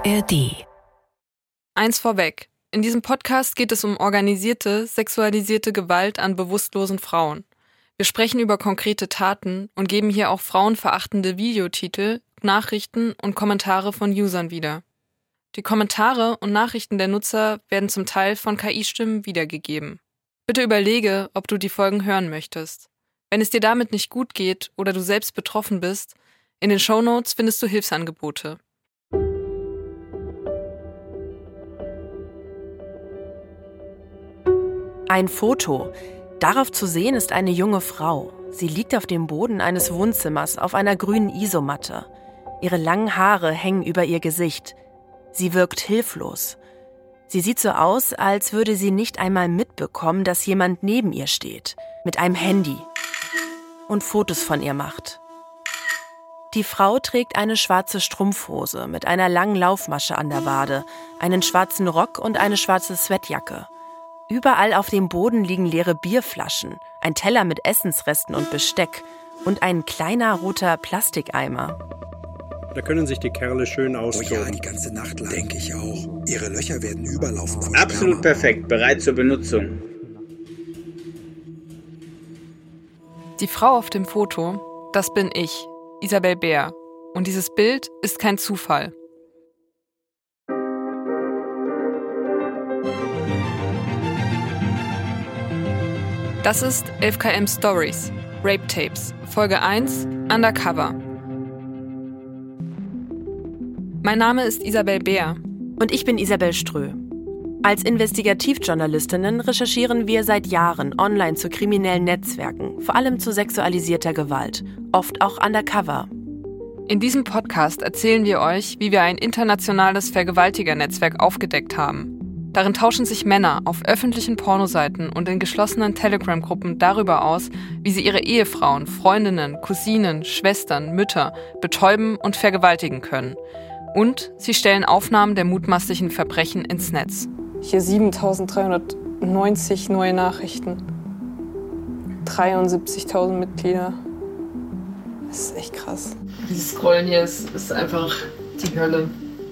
ARD. Eins vorweg. In diesem Podcast geht es um organisierte, sexualisierte Gewalt an bewusstlosen Frauen. Wir sprechen über konkrete Taten und geben hier auch frauenverachtende Videotitel, Nachrichten und Kommentare von Usern wieder. Die Kommentare und Nachrichten der Nutzer werden zum Teil von KI-Stimmen wiedergegeben. Bitte überlege, ob du die Folgen hören möchtest. Wenn es dir damit nicht gut geht oder du selbst betroffen bist, in den Shownotes findest du Hilfsangebote. Ein Foto. Darauf zu sehen ist eine junge Frau. Sie liegt auf dem Boden eines Wohnzimmers auf einer grünen Isomatte. Ihre langen Haare hängen über ihr Gesicht. Sie wirkt hilflos. Sie sieht so aus, als würde sie nicht einmal mitbekommen, dass jemand neben ihr steht, mit einem Handy und Fotos von ihr macht. Die Frau trägt eine schwarze Strumpfhose mit einer langen Laufmasche an der Wade, einen schwarzen Rock und eine schwarze Sweatjacke. Überall auf dem Boden liegen leere Bierflaschen, ein Teller mit Essensresten und Besteck und ein kleiner roter Plastikeimer. Da können sich die Kerle schön austoben. Oh ja, die ganze Nacht lang. Denke ich auch. Ihre Löcher werden überlaufen von Absolut perfekt, bereit zur Benutzung. Die Frau auf dem Foto, das bin ich, Isabel Bär. Und dieses Bild ist kein Zufall. Das ist 11KM Stories, Rape Tapes, Folge 1, Undercover. Mein Name ist Isabel Bär. Und ich bin Isabel Strö. Als Investigativjournalistinnen recherchieren wir seit Jahren online zu kriminellen Netzwerken, vor allem zu sexualisierter Gewalt, oft auch undercover. In diesem Podcast erzählen wir euch, wie wir ein internationales Vergewaltigernetzwerk aufgedeckt haben. Darin tauschen sich Männer auf öffentlichen Pornoseiten und in geschlossenen Telegram-Gruppen darüber aus, wie sie ihre Ehefrauen, Freundinnen, Cousinen, Schwestern, Mütter betäuben und vergewaltigen können. Und sie stellen Aufnahmen der mutmaßlichen Verbrechen ins Netz. Hier 7.390 neue Nachrichten. 73.000 Mitglieder. Das ist echt krass. Dieses Scrollen hier ist einfach die Hölle.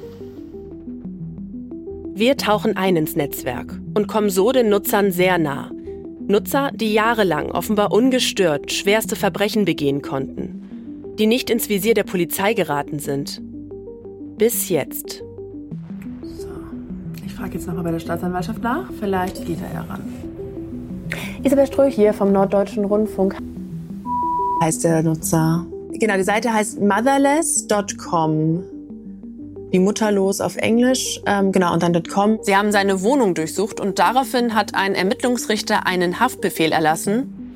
Wir tauchen ein ins Netzwerk und kommen so den Nutzern sehr nah. Nutzer, die jahrelang offenbar ungestört schwerste Verbrechen begehen konnten. Die nicht ins Visier der Polizei geraten sind. Bis jetzt. So, ich frage jetzt nochmal bei der Staatsanwaltschaft nach. Vielleicht geht er ja ran. Isabel Strö hier vom Norddeutschen Rundfunk. Heißt der Nutzer. Genau, die Seite heißt motherless.com. Wie mutterlos auf Englisch, genau, und dann .com. Sie haben seine Wohnung durchsucht und daraufhin hat ein Ermittlungsrichter einen Haftbefehl erlassen.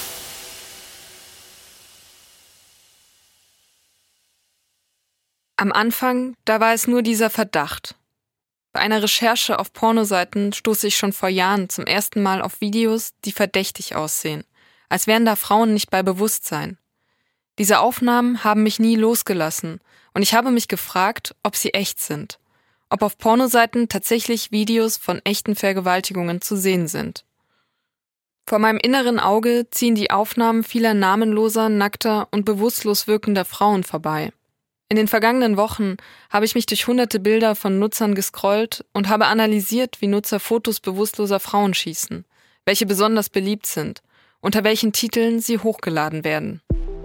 Am Anfang, da war es nur dieser Verdacht. Bei einer Recherche auf Pornoseiten stoße ich schon vor Jahren zum ersten Mal auf Videos, die verdächtig aussehen, als wären da Frauen nicht bei Bewusstsein. Diese Aufnahmen haben mich nie losgelassen und ich habe mich gefragt, ob sie echt sind, ob auf Pornoseiten tatsächlich Videos von echten Vergewaltigungen zu sehen sind. Vor meinem inneren Auge ziehen die Aufnahmen vieler namenloser, nackter und bewusstlos wirkender Frauen vorbei. In den vergangenen Wochen habe ich mich durch hunderte Bilder von Nutzern gescrollt und habe analysiert, wie Nutzer Fotos bewusstloser Frauen schießen, welche besonders beliebt sind, unter welchen Titeln sie hochgeladen werden.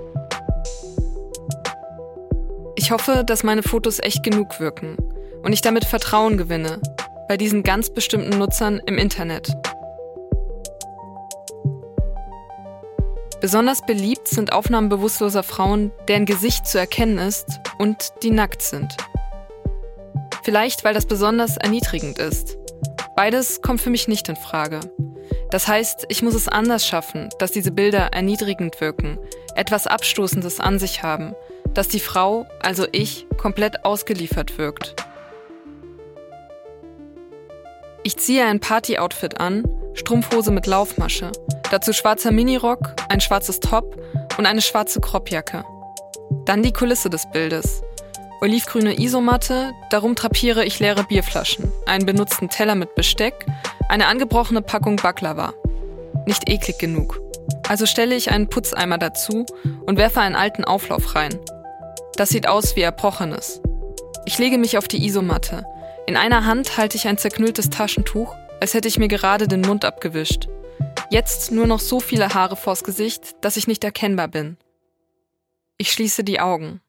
Ich hoffe, dass meine Fotos echt genug wirken und ich damit Vertrauen gewinne bei diesen ganz bestimmten Nutzern im Internet. Besonders beliebt sind Aufnahmen bewusstloser Frauen, deren Gesicht zu erkennen ist und die nackt sind. Vielleicht, weil das besonders erniedrigend ist. Beides kommt für mich nicht in Frage. Das heißt, ich muss es anders schaffen, dass diese Bilder erniedrigend wirken, etwas Abstoßendes an sich haben, dass die Frau, also ich, komplett ausgeliefert wirkt. Ich ziehe ein Party-Outfit an, Strumpfhose mit Laufmasche, dazu schwarzer Minirock, ein schwarzes Top und eine schwarze Cropjacke. Dann die Kulisse des Bildes. Olivgrüne Isomatte, darum drapiere ich leere Bierflaschen, einen benutzten Teller mit Besteck, eine angebrochene Packung Baklava. Nicht eklig genug. Also stelle ich einen Putzeimer dazu und werfe einen alten Auflauf rein. Das sieht aus wie Erbrochenes. Ich lege mich auf die Isomatte. In einer Hand halte ich ein zerknülltes Taschentuch, als hätte ich mir gerade den Mund abgewischt. Jetzt nur noch so viele Haare vors Gesicht, dass ich nicht erkennbar bin. Ich schließe die Augen.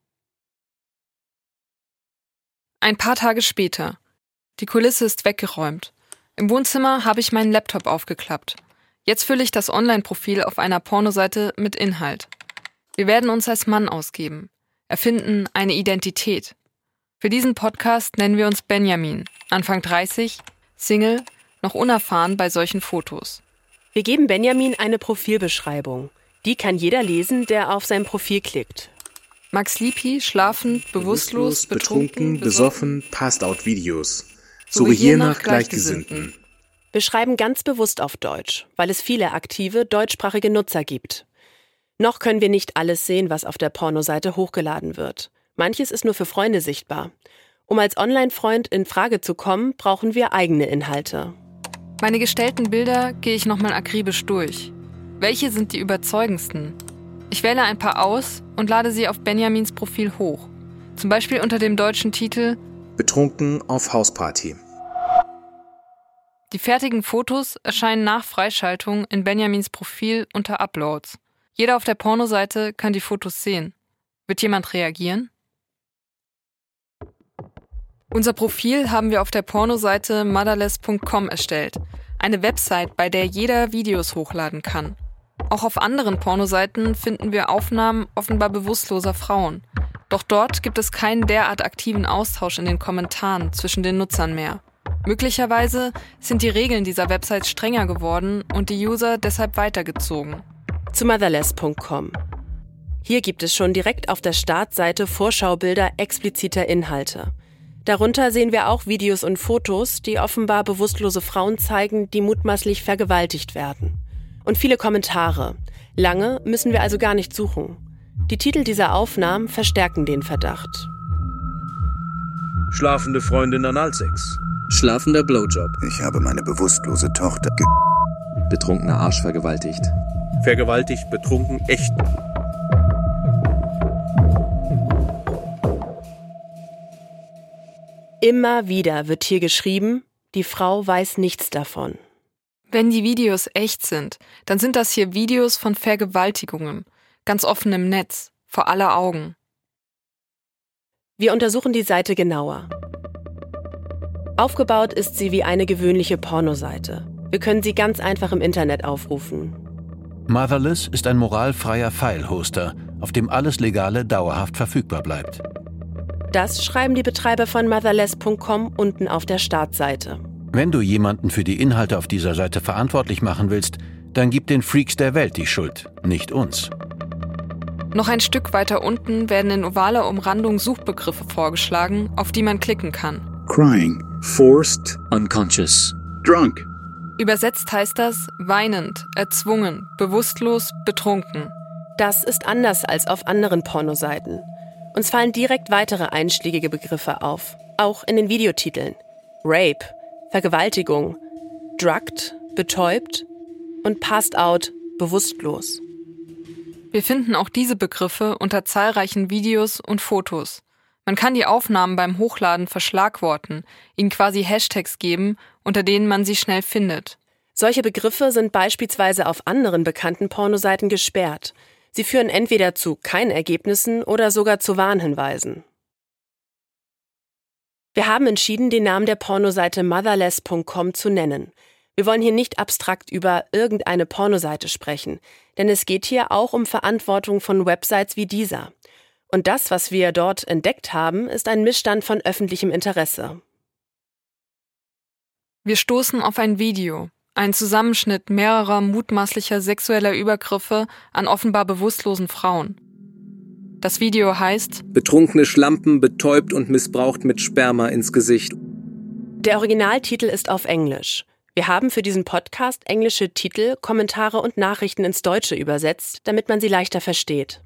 Ein paar Tage später. Die Kulisse ist weggeräumt. Im Wohnzimmer habe ich meinen Laptop aufgeklappt. Jetzt fülle ich das Online-Profil auf einer Pornoseite mit Inhalt. Wir werden uns als Mann ausgeben, erfinden eine Identität. Für diesen Podcast nennen wir uns Benjamin, Anfang 30, Single, noch unerfahren bei solchen Fotos. Wir geben Benjamin eine Profilbeschreibung. Die kann jeder lesen, der auf sein Profil klickt. Max Lippi, schlafend, bewusstlos, betrunken, besoffen, Passed-out-Videos. Suche hier nach Gleichgesinnten. Wir schreiben ganz bewusst auf Deutsch, weil es viele aktive deutschsprachige Nutzer gibt. Noch können wir nicht alles sehen, was auf der Pornoseite hochgeladen wird. Manches ist nur für Freunde sichtbar. Um als Online-Freund in Frage zu kommen, brauchen wir eigene Inhalte. Meine gestellten Bilder gehe ich nochmal akribisch durch. Welche sind die überzeugendsten? Ich wähle ein paar aus und lade sie auf Benjamins Profil hoch. Zum Beispiel unter dem deutschen Titel Betrunken auf Hausparty. Die fertigen Fotos erscheinen nach Freischaltung in Benjamins Profil unter Uploads. Jeder auf der Pornoseite kann die Fotos sehen. Wird jemand reagieren? Unser Profil haben wir auf der Pornoseite motherless.com erstellt. Eine Website, bei der jeder Videos hochladen kann. Auch auf anderen Pornoseiten finden wir Aufnahmen offenbar bewusstloser Frauen. Doch dort gibt es keinen derart aktiven Austausch in den Kommentaren zwischen den Nutzern mehr. Möglicherweise sind die Regeln dieser Website strenger geworden und die User deshalb weitergezogen. Zu motherless.com. Hier gibt es schon direkt auf der Startseite Vorschaubilder expliziter Inhalte. Darunter sehen wir auch Videos und Fotos, die offenbar bewusstlose Frauen zeigen, die mutmaßlich vergewaltigt werden. Und viele Kommentare. Lange müssen wir also gar nicht suchen. Die Titel dieser Aufnahmen verstärken den Verdacht. Schlafende Freundin Analsex. Schlafender Blowjob. Ich habe meine bewusstlose Tochter betrunkener Arsch vergewaltigt. Vergewaltigt, betrunken, echt. Immer wieder wird hier geschrieben, die Frau weiß nichts davon. Wenn die Videos echt sind, dann sind das hier Videos von Vergewaltigungen, ganz offen im Netz, vor aller Augen. Wir untersuchen die Seite genauer. Aufgebaut ist sie wie eine gewöhnliche Pornoseite. Wir können sie ganz einfach im Internet aufrufen. Motherless ist ein moralfreier File-Hoster, auf dem alles Legale dauerhaft verfügbar bleibt. Das schreiben die Betreiber von motherless.com unten auf der Startseite. Wenn du jemanden für die Inhalte auf dieser Seite verantwortlich machen willst, dann gib den Freaks der Welt die Schuld, nicht uns. Noch ein Stück weiter unten werden in ovaler Umrandung Suchbegriffe vorgeschlagen, auf die man klicken kann. Crying, Forced, Unconscious, Drunk. Übersetzt heißt das weinend, erzwungen, bewusstlos, betrunken. Das ist anders als auf anderen Pornoseiten. Uns fallen direkt weitere einschlägige Begriffe auf, auch in den Videotiteln. Rape, Vergewaltigung, drugged, betäubt und passed out, bewusstlos. Wir finden auch diese Begriffe unter zahlreichen Videos und Fotos. Man kann die Aufnahmen beim Hochladen verschlagworten, ihnen quasi Hashtags geben, unter denen man sie schnell findet. Solche Begriffe sind beispielsweise auf anderen bekannten Pornoseiten gesperrt. Sie führen entweder zu keinen Ergebnissen oder sogar zu Warnhinweisen. Wir haben entschieden, den Namen der Pornoseite motherless.com zu nennen. Wir wollen hier nicht abstrakt über irgendeine Pornoseite sprechen, denn es geht hier auch um Verantwortung von Websites wie dieser. Und das, was wir dort entdeckt haben, ist ein Missstand von öffentlichem Interesse. Wir stoßen auf ein Video, einen Zusammenschnitt mehrerer mutmaßlicher sexueller Übergriffe an offenbar bewusstlosen Frauen. Das Video heißt Betrunkene Schlampen, betäubt und missbraucht mit Sperma ins Gesicht. Der Originaltitel ist auf Englisch. Wir haben für diesen Podcast englische Titel, Kommentare und Nachrichten ins Deutsche übersetzt, damit man sie leichter versteht.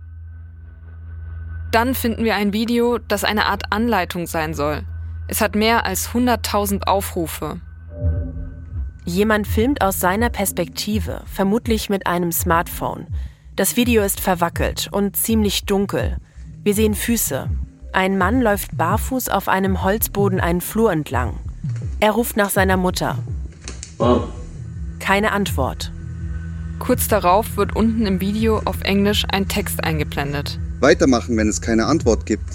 Dann finden wir ein Video, das eine Art Anleitung sein soll. Es hat mehr als 100.000 Aufrufe. Jemand filmt aus seiner Perspektive, vermutlich mit einem Smartphone. Das Video ist verwackelt und ziemlich dunkel. Wir sehen Füße. Ein Mann läuft barfuß auf einem Holzboden einen Flur entlang. Er ruft nach seiner Mutter. Mom. Keine Antwort. Kurz darauf wird unten im Video auf Englisch ein Text eingeblendet. Weitermachen, wenn es keine Antwort gibt.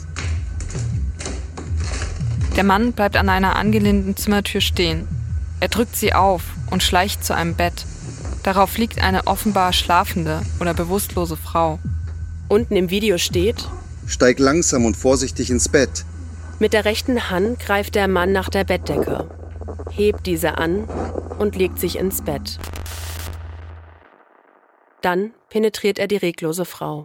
Der Mann bleibt an einer angelehnten Zimmertür stehen. Er drückt sie auf und schleicht zu einem Bett. Darauf liegt eine offenbar schlafende oder bewusstlose Frau. Unten im Video steht: Steig langsam und vorsichtig ins Bett. Mit der rechten Hand greift der Mann nach der Bettdecke, hebt diese an und legt sich ins Bett. Dann penetriert er die reglose Frau.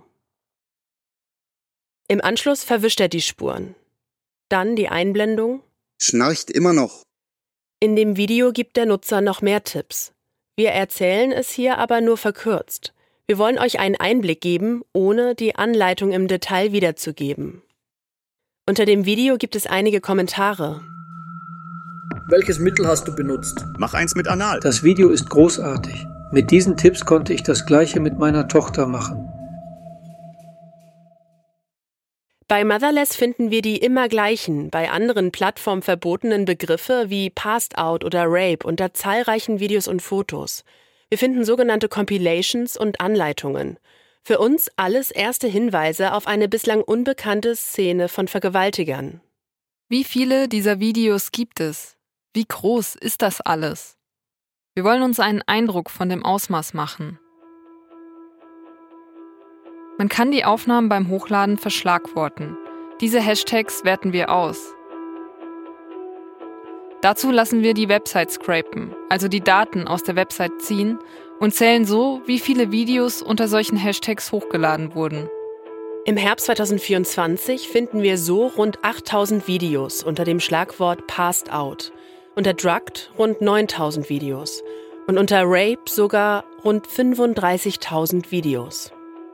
Im Anschluss verwischt er die Spuren. Dann die Einblendung. Schnarcht immer noch. In dem Video gibt der Nutzer noch mehr Tipps. Wir erzählen es hier aber nur verkürzt. Wir wollen euch einen Einblick geben, ohne die Anleitung im Detail wiederzugeben. Unter dem Video gibt es einige Kommentare. Welches Mittel hast du benutzt? Mach eins mit Anal. Das Video ist großartig. Mit diesen Tipps konnte ich das Gleiche mit meiner Tochter machen. Bei Motherless finden wir die immer gleichen, bei anderen Plattformen verbotenen Begriffe wie Passed Out oder Rape unter zahlreichen Videos und Fotos. Wir finden sogenannte Compilations und Anleitungen. Für uns alles erste Hinweise auf eine bislang unbekannte Szene von Vergewaltigern. Wie viele dieser Videos gibt es? Wie groß ist das alles? Wir wollen uns einen Eindruck von dem Ausmaß machen. Man kann die Aufnahmen beim Hochladen verschlagworten. Diese Hashtags werten wir aus. Dazu lassen wir die Website scrapen, also die Daten aus der Website ziehen und zählen so, wie viele Videos unter solchen Hashtags hochgeladen wurden. Im Herbst 2024 finden wir so rund 8000 Videos unter dem Schlagwort Passed Out, unter Drugged rund 9000 Videos und unter Rape sogar rund 35.000 Videos.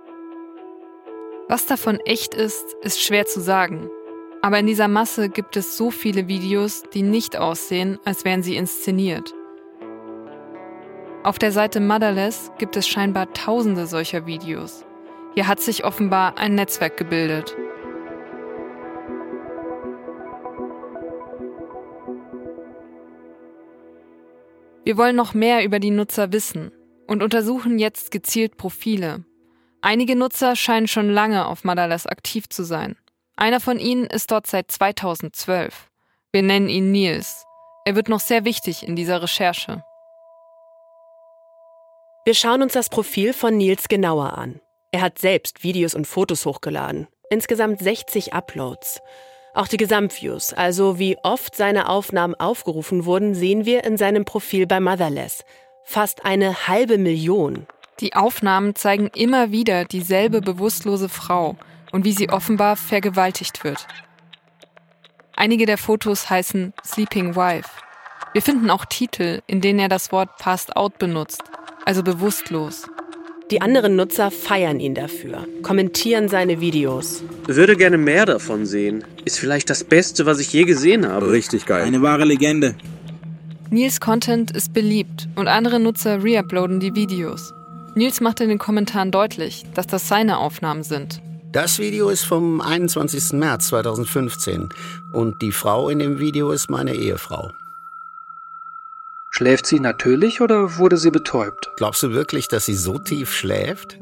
Was davon echt ist, ist schwer zu sagen. Aber in dieser Masse gibt es so viele Videos, die nicht aussehen, als wären sie inszeniert. Auf der Seite Motherless gibt es scheinbar Tausende solcher Videos. Hier hat sich offenbar ein Netzwerk gebildet. Wir wollen noch mehr über die Nutzer wissen und untersuchen jetzt gezielt Profile. Einige Nutzer scheinen schon lange auf Motherless aktiv zu sein. Einer von ihnen ist dort seit 2012. Wir nennen ihn Nils. Er wird noch sehr wichtig in dieser Recherche. Wir schauen uns das Profil von Nils genauer an. Er hat selbst Videos und Fotos hochgeladen. Insgesamt 60 Uploads. Auch die Gesamtviews, also wie oft seine Aufnahmen aufgerufen wurden, sehen wir in seinem Profil bei Motherless. Fast 500.000. Die Aufnahmen zeigen immer wieder dieselbe bewusstlose Frau und wie sie offenbar vergewaltigt wird. Einige der Fotos heißen Sleeping Wife. Wir finden auch Titel, in denen er das Wort Passed Out benutzt, also bewusstlos. Die anderen Nutzer feiern ihn dafür, kommentieren seine Videos. Würde gerne mehr davon sehen. Ist vielleicht das Beste, was ich je gesehen habe. Richtig geil. Eine wahre Legende. Nils Content ist beliebt und andere Nutzer reuploaden die Videos. Nils macht in den Kommentaren deutlich, dass das seine Aufnahmen sind. Das Video ist vom 21. März 2015 und die Frau in dem Video ist meine Ehefrau. Schläft sie natürlich oder wurde sie betäubt? Glaubst du wirklich, dass sie so tief schläft?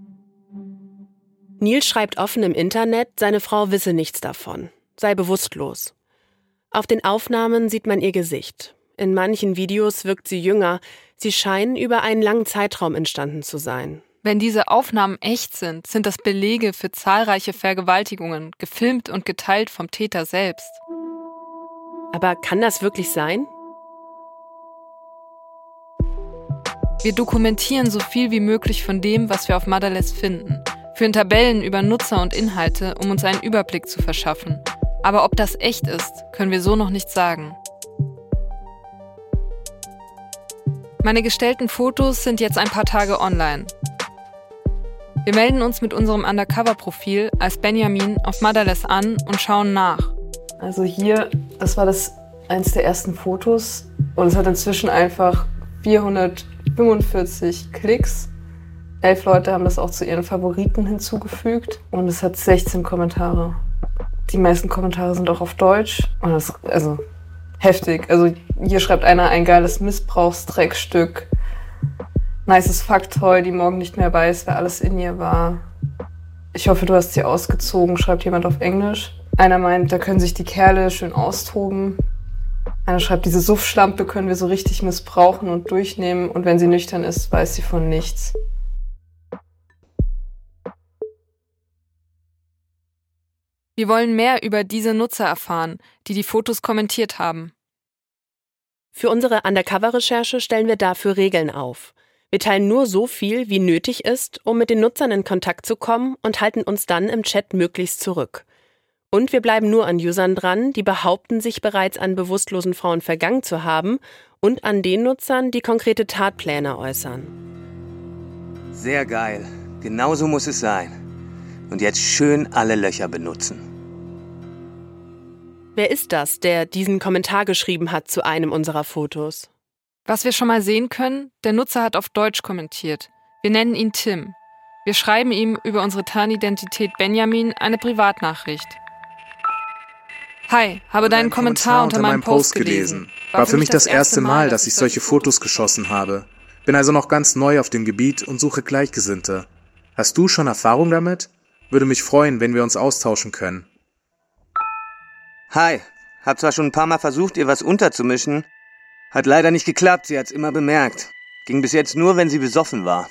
Nils schreibt offen im Internet, seine Frau wisse nichts davon, sei bewusstlos. Auf den Aufnahmen sieht man ihr Gesicht. In manchen Videos wirkt sie jünger, sie scheinen über einen langen Zeitraum entstanden zu sein. Wenn diese Aufnahmen echt sind, sind das Belege für zahlreiche Vergewaltigungen, gefilmt und geteilt vom Täter selbst. Aber kann das wirklich sein? Wir dokumentieren so viel wie möglich von dem, was wir auf Motherless finden. Führen Tabellen über Nutzer und Inhalte, um uns einen Überblick zu verschaffen. Aber ob das echt ist, können wir so noch nicht sagen. Meine gestellten Fotos sind jetzt ein paar Tage online. Wir melden uns mit unserem Undercover-Profil als Benjamin auf Motherless an und schauen nach. Also hier, das war eins der ersten Fotos und es hat inzwischen einfach 445 Klicks. 11 Leute haben das auch zu ihren Favoriten hinzugefügt und es hat 16 Kommentare. Die meisten Kommentare sind auch auf Deutsch. Und das ist also heftig. Also hier schreibt einer ein geiles Missbrauchsdreckstück. Nices Faktoid, die morgen nicht mehr weiß, wer alles in ihr war. Ich hoffe, du hast sie ausgezogen, schreibt jemand auf Englisch. Einer meint, da können sich die Kerle schön austoben. Einer schreibt, diese Suffschlampe können wir so richtig missbrauchen und durchnehmen. Und wenn sie nüchtern ist, weiß sie von nichts. Wir wollen mehr über diese Nutzer erfahren, die die Fotos kommentiert haben. Für unsere Undercover-Recherche stellen wir dafür Regeln auf. Wir teilen nur so viel, wie nötig ist, um mit den Nutzern in Kontakt zu kommen und halten uns dann im Chat möglichst zurück. Und wir bleiben nur an Usern dran, die behaupten, sich bereits an bewusstlosen Frauen vergangen zu haben, und an den Nutzern, die konkrete Tatpläne äußern. Sehr geil. Genauso muss es sein. Und jetzt schön alle Löcher benutzen. Wer ist das, der diesen Kommentar geschrieben hat zu einem unserer Fotos? Was wir schon mal sehen können, der Nutzer hat auf Deutsch kommentiert. Wir nennen ihn Tim. Wir schreiben ihm über unsere Tarnidentität Benjamin eine Privatnachricht. Hi, habe deinen Kommentar unter meinem Post gelesen. War für mich das erste Mal, dass ich solche Fotos geschossen habe. Bin also noch ganz neu auf dem Gebiet und suche Gleichgesinnte. Hast du schon Erfahrung damit? Würde mich freuen, wenn wir uns austauschen können. Hi, hab zwar schon ein paar Mal versucht, ihr was unterzumischen. Hat leider nicht geklappt, sie hat's immer bemerkt. Ging bis jetzt nur, wenn sie besoffen war.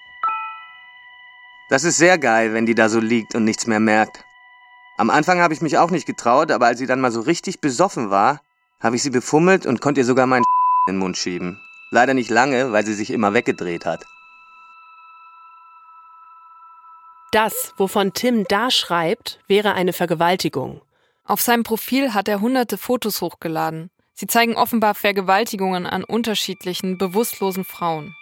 Das ist sehr geil, wenn die da so liegt und nichts mehr merkt. Am Anfang habe ich mich auch nicht getraut, aber als sie dann mal so richtig besoffen war, habe ich sie befummelt und konnte ihr sogar meinen in den Mund schieben. Leider nicht lange, weil sie sich immer weggedreht hat. Das, wovon Tim da schreibt, wäre eine Vergewaltigung. Auf seinem Profil hat er hunderte Fotos hochgeladen. Sie zeigen offenbar Vergewaltigungen an unterschiedlichen, bewusstlosen Frauen.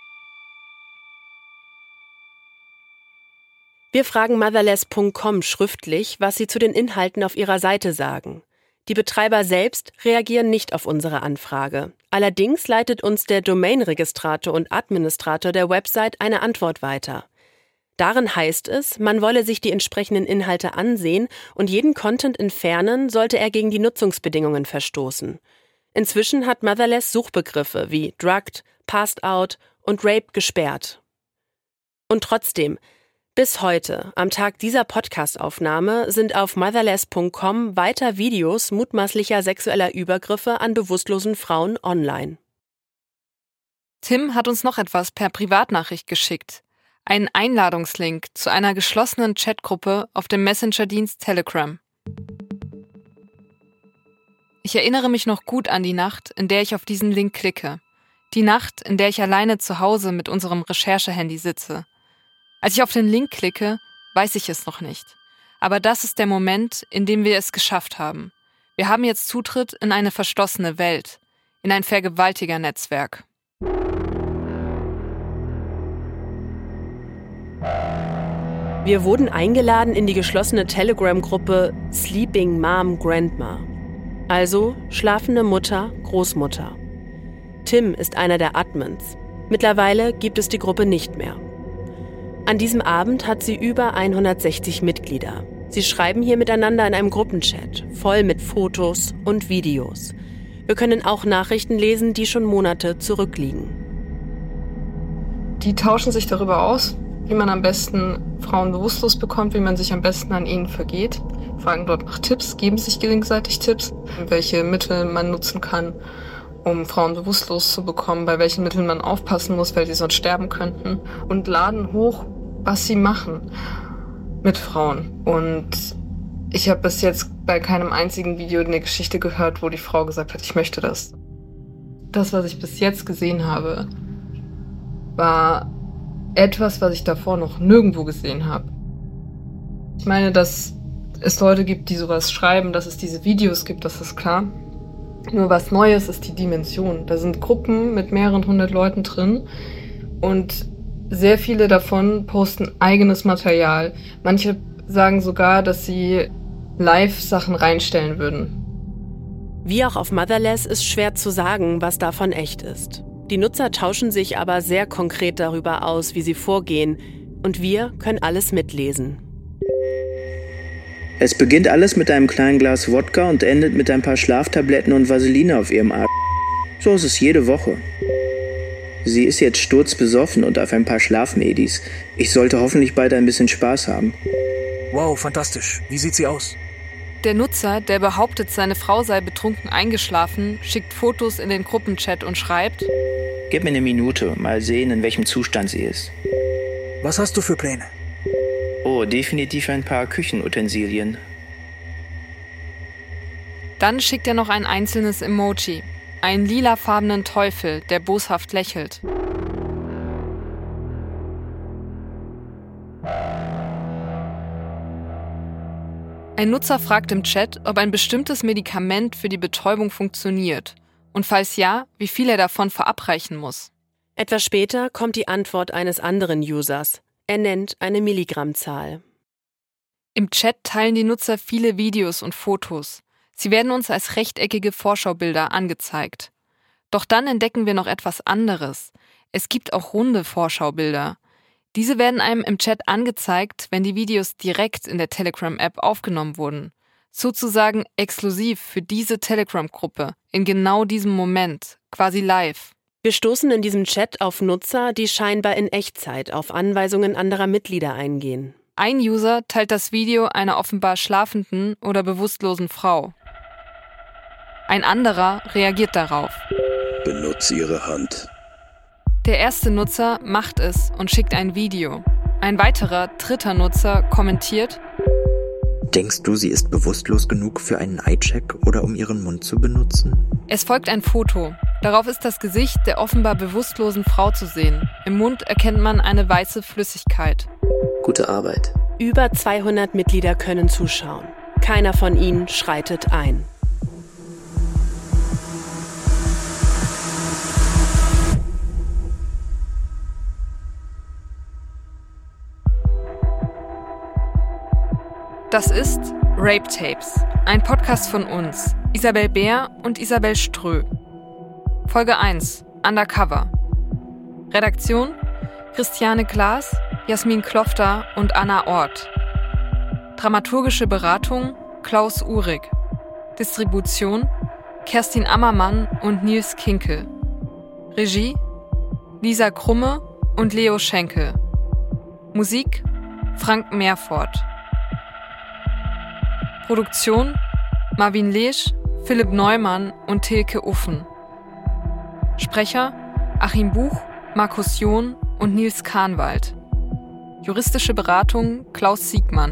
Wir fragen motherless.com schriftlich, was sie zu den Inhalten auf ihrer Seite sagen. Die Betreiber selbst reagieren nicht auf unsere Anfrage. Allerdings leitet uns der Domain-Registrator und Administrator der Website eine Antwort weiter. Darin heißt es, man wolle sich die entsprechenden Inhalte ansehen und jeden Content entfernen, sollte er gegen die Nutzungsbedingungen verstoßen. Inzwischen hat Motherless Suchbegriffe wie drugged, passed out und rape gesperrt. Und trotzdem, bis heute, am Tag dieser Podcast-Aufnahme, sind auf motherless.com weiter Videos mutmaßlicher sexueller Übergriffe an bewusstlosen Frauen online. Tim hat uns noch etwas per Privatnachricht geschickt. Einen Einladungslink zu einer geschlossenen Chatgruppe auf dem Messenger-Dienst Telegram. Ich erinnere mich noch gut an die Nacht, in der ich auf diesen Link klicke. Die Nacht, in der ich alleine zu Hause mit unserem Recherchehandy sitze. Als ich auf den Link klicke, weiß ich es noch nicht. Aber das ist der Moment, in dem wir es geschafft haben. Wir haben jetzt Zutritt in eine verschlossene Welt, in ein Vergewaltigernetzwerk. Wir wurden eingeladen in die geschlossene Telegram-Gruppe Sleeping Mom Grandma. Also schlafende Mutter, Großmutter. Tim ist einer der Admins. Mittlerweile gibt es die Gruppe nicht mehr. An diesem Abend hat sie über 160 Mitglieder. Sie schreiben hier miteinander in einem Gruppenchat, voll mit Fotos und Videos. Wir können auch Nachrichten lesen, die schon Monate zurückliegen. Die tauschen sich darüber aus, wie man am besten Frauen bewusstlos bekommt, wie man sich am besten an ihnen vergeht. Fragen dort nach Tipps, geben sich gegenseitig Tipps, welche Mittel man nutzen kann, um Frauen bewusstlos zu bekommen, bei welchen Mitteln man aufpassen muss, weil sie sonst sterben könnten. Und laden hoch, was sie machen mit Frauen. Und ich habe bis jetzt bei keinem einzigen Video eine Geschichte gehört, wo die Frau gesagt hat, ich möchte das. Das, was ich bis jetzt gesehen habe, war etwas, was ich davor noch nirgendwo gesehen habe. Ich meine, dass es Leute gibt, die sowas schreiben, dass es diese Videos gibt, das ist klar. Nur was Neues ist die Dimension. Da sind Gruppen mit mehreren 100 Leuten drin und sehr viele davon posten eigenes Material. Manche sagen sogar, dass sie Live-Sachen reinstellen würden. Wie auch auf Motherless ist schwer zu sagen, was davon echt ist. Die Nutzer tauschen sich aber sehr konkret darüber aus, wie sie vorgehen. Und wir können alles mitlesen. Es beginnt alles mit einem kleinen Glas Wodka und endet mit ein paar Schlaftabletten und Vaseline auf ihrem Arsch. So ist es jede Woche. Sie ist jetzt sturzbesoffen und auf ein paar Schlafmedis. Ich sollte hoffentlich bald ein bisschen Spaß haben. Wow, fantastisch. Wie sieht sie aus? Der Nutzer, der behauptet, seine Frau sei betrunken eingeschlafen, schickt Fotos in den Gruppenchat und schreibt: Gib mir eine Minute, mal sehen, in welchem Zustand sie ist. Was hast du für Pläne? Oh, definitiv ein paar Küchenutensilien. Dann schickt er noch ein einzelnes Emoji. Einen lilafarbenen Teufel, der boshaft lächelt. Ein Nutzer fragt im Chat, ob ein bestimmtes Medikament für die Betäubung funktioniert. Und falls ja, wie viel er davon verabreichen muss. Etwas später kommt die Antwort eines anderen Users. Er nennt eine Milligrammzahl. Im Chat teilen die Nutzer viele Videos und Fotos. Sie werden uns als rechteckige Vorschaubilder angezeigt. Doch dann entdecken wir noch etwas anderes. Es gibt auch runde Vorschaubilder. Diese werden einem im Chat angezeigt, wenn die Videos direkt in der Telegram-App aufgenommen wurden. Sozusagen exklusiv für diese Telegram-Gruppe, in genau diesem Moment, quasi live. Wir stoßen in diesem Chat auf Nutzer, die scheinbar in Echtzeit auf Anweisungen anderer Mitglieder eingehen. Ein User teilt das Video einer offenbar schlafenden oder bewusstlosen Frau. Ein anderer reagiert darauf. Benutze Ihre Hand. Der erste Nutzer macht es und schickt ein Video. Ein weiterer, dritter Nutzer kommentiert: Denkst du, sie ist bewusstlos genug für einen Eye-Check oder um ihren Mund zu benutzen? Es folgt ein Foto. Darauf ist das Gesicht der offenbar bewusstlosen Frau zu sehen. Im Mund erkennt man eine weiße Flüssigkeit. Gute Arbeit. Über 200 Mitglieder können zuschauen. Keiner von ihnen schreitet ein. Das ist Rape Tapes, ein Podcast von uns, Isabel Bär und Isabel Strö. Folge 1, Undercover. Redaktion: Christiane Klaas, Jasmin Klofter und Anna Ort. Dramaturgische Beratung: Klaus Uhrig. Distribution: Kerstin Ammermann und Nils Kinkel. Regie: Lisa Krumme und Leo Schenkel. Musik: Frank Meerfort. Produktion: Marvin Leesch, Philipp Neumann und Tilke Uffen. Sprecher: Achim Buch, Markus John und Nils Kahnwald. Juristische Beratung: Klaus Siegmann.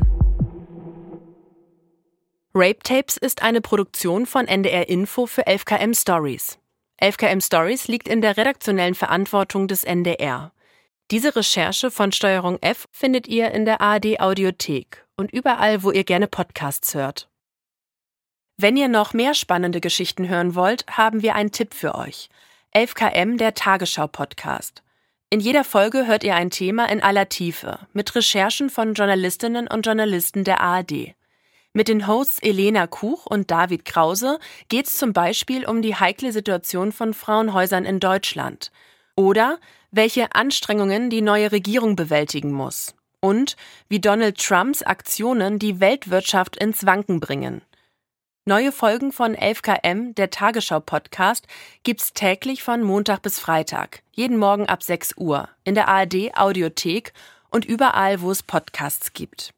Rape Tapes ist eine Produktion von NDR Info für 11KM Stories. 11KM Stories liegt in der redaktionellen Verantwortung des NDR. Diese Recherche von Steuerung F findet ihr in der ARD Audiothek und überall, wo ihr gerne Podcasts hört. Wenn ihr noch mehr spannende Geschichten hören wollt, haben wir einen Tipp für euch. 11KM, der Tagesschau-Podcast. In jeder Folge hört ihr ein Thema in aller Tiefe, mit Recherchen von Journalistinnen und Journalisten der ARD. Mit den Hosts Elena Kuch und David Krause geht es zum Beispiel um die heikle Situation von Frauenhäusern in Deutschland oder welche Anstrengungen die neue Regierung bewältigen muss und wie Donald Trumps Aktionen die Weltwirtschaft ins Wanken bringen. Neue Folgen von 11KM, der Tagesschau-Podcast, gibt's täglich von Montag bis Freitag, jeden Morgen ab 6 Uhr, in der ARD Audiothek und überall, wo es Podcasts gibt.